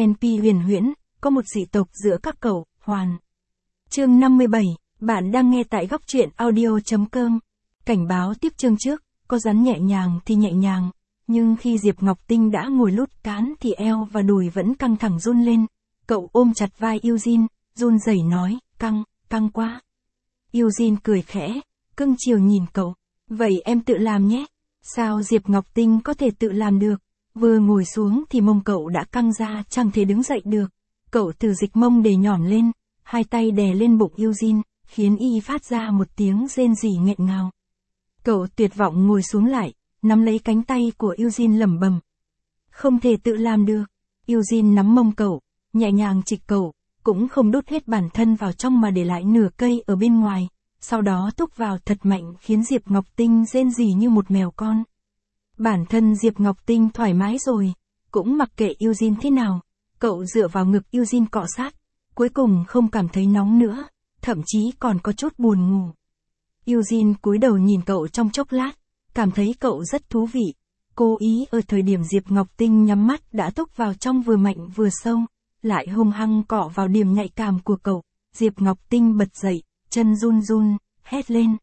NP huyền huyễn, có một dị tộc giữa các cậu, hoàn. Chương 57, bạn đang nghe tại góc truyện audio.com. Cảnh báo tiếp chương trước, có rắn nhẹ nhàng thì nhẹ nhàng, nhưng khi Diệp Ngọc Tinh đã ngồi lút cán thì eo và đùi vẫn căng thẳng run lên. Cậu ôm chặt vai Eugene, run rẩy nói, căng quá. Eugene cười khẽ, cưng chiều nhìn cậu. Vậy em tự làm nhé. Sao Diệp Ngọc Tinh có thể tự làm được? Vừa ngồi xuống thì mông cậu đã căng ra, chẳng thể đứng dậy được. Cậu từ dịch mông để nhỏm lên, hai tay đè lên bụng Eugene, khiến y phát ra một tiếng rên rỉ nghẹn ngào. Cậu tuyệt vọng ngồi xuống lại, nắm lấy cánh tay của Eugene lẩm bẩm. Không thể tự làm được. Eugene nắm mông cậu, nhẹ nhàng chịch cậu, cũng không đút hết bản thân vào trong mà để lại nửa cây ở bên ngoài. Sau đó thúc vào thật mạnh khiến Diệp Ngọc Tinh rên rỉ như một mèo con. Bản thân Diệp Ngọc Tinh thoải mái rồi, cũng mặc kệ Eugene thế nào. Cậu dựa vào ngực Eugene cọ sát, cuối cùng không cảm thấy nóng nữa, thậm chí còn có chút buồn ngủ. Eugene cúi đầu nhìn cậu trong chốc lát, cảm thấy cậu rất thú vị. Cố ý ở thời điểm Diệp Ngọc Tinh nhắm mắt đã thúc vào trong vừa mạnh vừa sâu, lại hung hăng cọ vào điểm nhạy cảm của cậu. Diệp Ngọc Tinh bật dậy, chân run run, hét lên.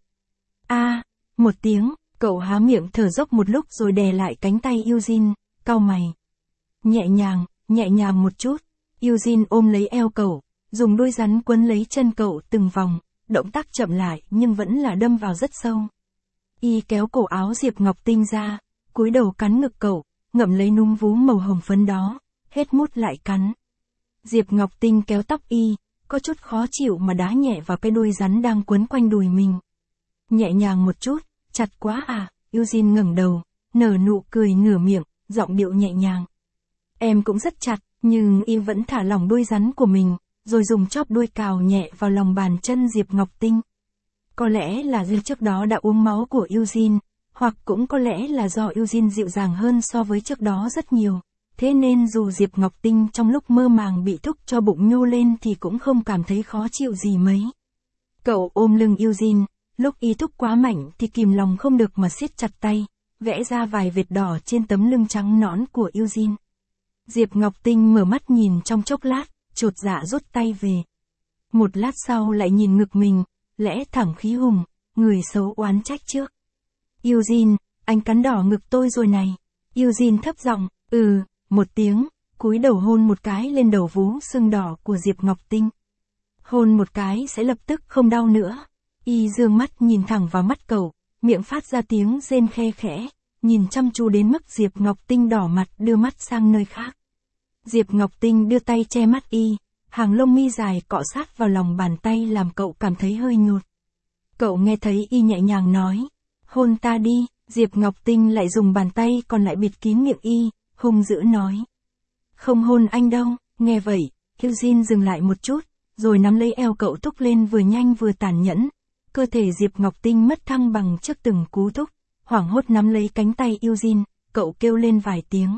Một tiếng, cậu há miệng thở dốc một lúc rồi đè lại cánh tay Eugene, cau mày. Nhẹ nhàng một chút. Eugene ôm lấy eo cậu, dùng đuôi rắn quấn lấy chân cậu từng vòng, động tác chậm lại nhưng vẫn là đâm vào rất sâu. Y kéo cổ áo Diệp Ngọc Tinh ra, cúi đầu cắn ngực cậu, ngậm lấy núm vú màu hồng phấn đó, hết mút lại cắn. Diệp Ngọc Tinh kéo tóc y, có chút khó chịu mà đá nhẹ vào cái đuôi rắn đang quấn quanh đùi mình. Nhẹ nhàng một chút, chặt quá à? Eugene ngẩng đầu, nở nụ cười nửa miệng, giọng điệu nhẹ nhàng. Em cũng rất chặt, nhưng y vẫn thả lỏng đuôi rắn của mình, rồi dùng chóp đuôi cào nhẹ vào lòng bàn chân Diệp Ngọc Tinh. Có lẽ là do trước đó đã uống máu của Eugene, hoặc cũng có lẽ là do Eugene dịu dàng hơn so với trước đó rất nhiều. Thế nên dù Diệp Ngọc Tinh trong lúc mơ màng bị thúc cho bụng nhô lên thì cũng không cảm thấy khó chịu gì mấy. Cậu ôm lưng Eugene, lúc y thúc quá mạnh thì kìm lòng không được mà siết chặt tay, vẽ ra vài vệt đỏ trên tấm lưng trắng nõn của Eugene. Diệp Ngọc Tinh mở mắt nhìn trong chốc lát, chột dạ rút tay về. Một lát sau lại nhìn ngực mình, lẽ thẳng khí hùng, người xấu oán trách trước. Eugene, anh cắn đỏ ngực tôi rồi này. Eugene thấp giọng, một tiếng, cúi đầu hôn một cái lên đầu vú sưng đỏ của Diệp Ngọc Tinh. Hôn một cái sẽ lập tức không đau nữa. Y dương mắt nhìn thẳng vào mắt cậu, miệng phát ra tiếng rên khe khẽ, nhìn chăm chú đến mức Diệp Ngọc Tinh đỏ mặt đưa mắt sang nơi khác. Diệp Ngọc Tinh đưa tay che mắt y, hàng lông mi dài cọ sát vào lòng bàn tay làm cậu cảm thấy hơi nhột. Cậu nghe thấy y nhẹ nhàng nói, hôn ta đi. Diệp Ngọc Tinh lại dùng bàn tay còn lại bịt kín miệng y, hung dữ nói. Không hôn anh đâu. Nghe vậy, Eugene dừng lại một chút, rồi nắm lấy eo cậu thúc lên vừa nhanh vừa tàn nhẫn. Cơ thể Diệp Ngọc Tinh mất thăng bằng trước từng cú thúc, hoảng hốt nắm lấy cánh tay Eugene, cậu kêu lên vài tiếng.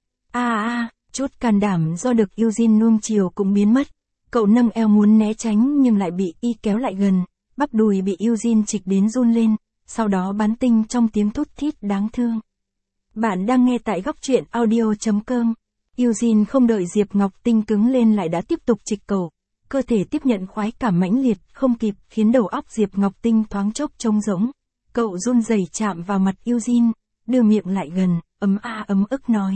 Chút can đảm do được Eugene nuông chiều cũng biến mất. Cậu nâng eo muốn né tránh nhưng lại bị y kéo lại gần, bắp đùi bị Eugene chịch đến run lên, sau đó bắn tinh trong tiếng thút thít đáng thương. Bạn đang nghe tại góc truyện audio.com. Eugene không đợi Diệp Ngọc Tinh cứng lên lại đã tiếp tục chịch cậu. Cơ thể tiếp nhận khoái cảm mãnh liệt không kịp khiến đầu óc Diệp Ngọc Tinh thoáng chốc trống rỗng. Cậu run rẩy chạm vào mặt Eugene, đưa miệng lại gần, ấm ức nói.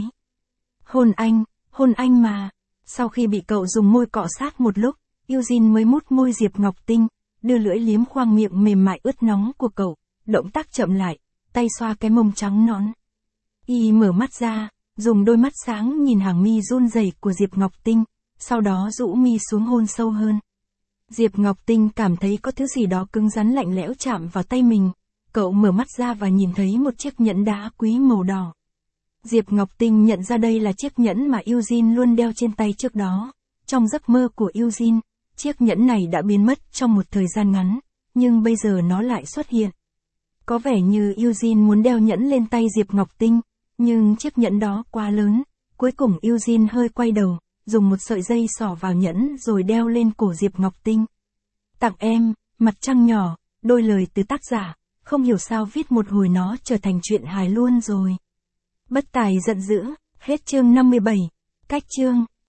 Hôn anh mà. Sau khi bị cậu dùng môi cọ sát một lúc, Eugene mới mút môi Diệp Ngọc Tinh, đưa lưỡi liếm khoang miệng mềm mại ướt nóng của cậu, động tác chậm lại, tay xoa cái mông trắng nõn. Y mở mắt ra, dùng đôi mắt sáng nhìn hàng mi run rẩy của Diệp Ngọc Tinh, sau đó rũ mi xuống hôn sâu hơn. Diệp Ngọc Tinh cảm thấy có thứ gì đó cứng rắn lạnh lẽo chạm vào tay mình. Cậu mở mắt ra và nhìn thấy một chiếc nhẫn đá quý màu đỏ. Diệp Ngọc Tinh nhận ra đây là chiếc nhẫn mà Eugene luôn đeo trên tay trước đó. Trong giấc mơ của Eugene, chiếc nhẫn này đã biến mất trong một thời gian ngắn, nhưng bây giờ nó lại xuất hiện. Có vẻ như Eugene muốn đeo nhẫn lên tay Diệp Ngọc Tinh, nhưng chiếc nhẫn đó quá lớn. Cuối cùng Eugene hơi quay đầu, dùng một sợi dây xỏ vào nhẫn rồi đeo lên cổ Diệp Ngọc Tinh. Tặng em, mặt trăng nhỏ, đôi lời từ tác giả, không hiểu sao viết một hồi nó trở thành chuyện hài luôn rồi. Bất tài giận dữ, hết chương 57, cách chương.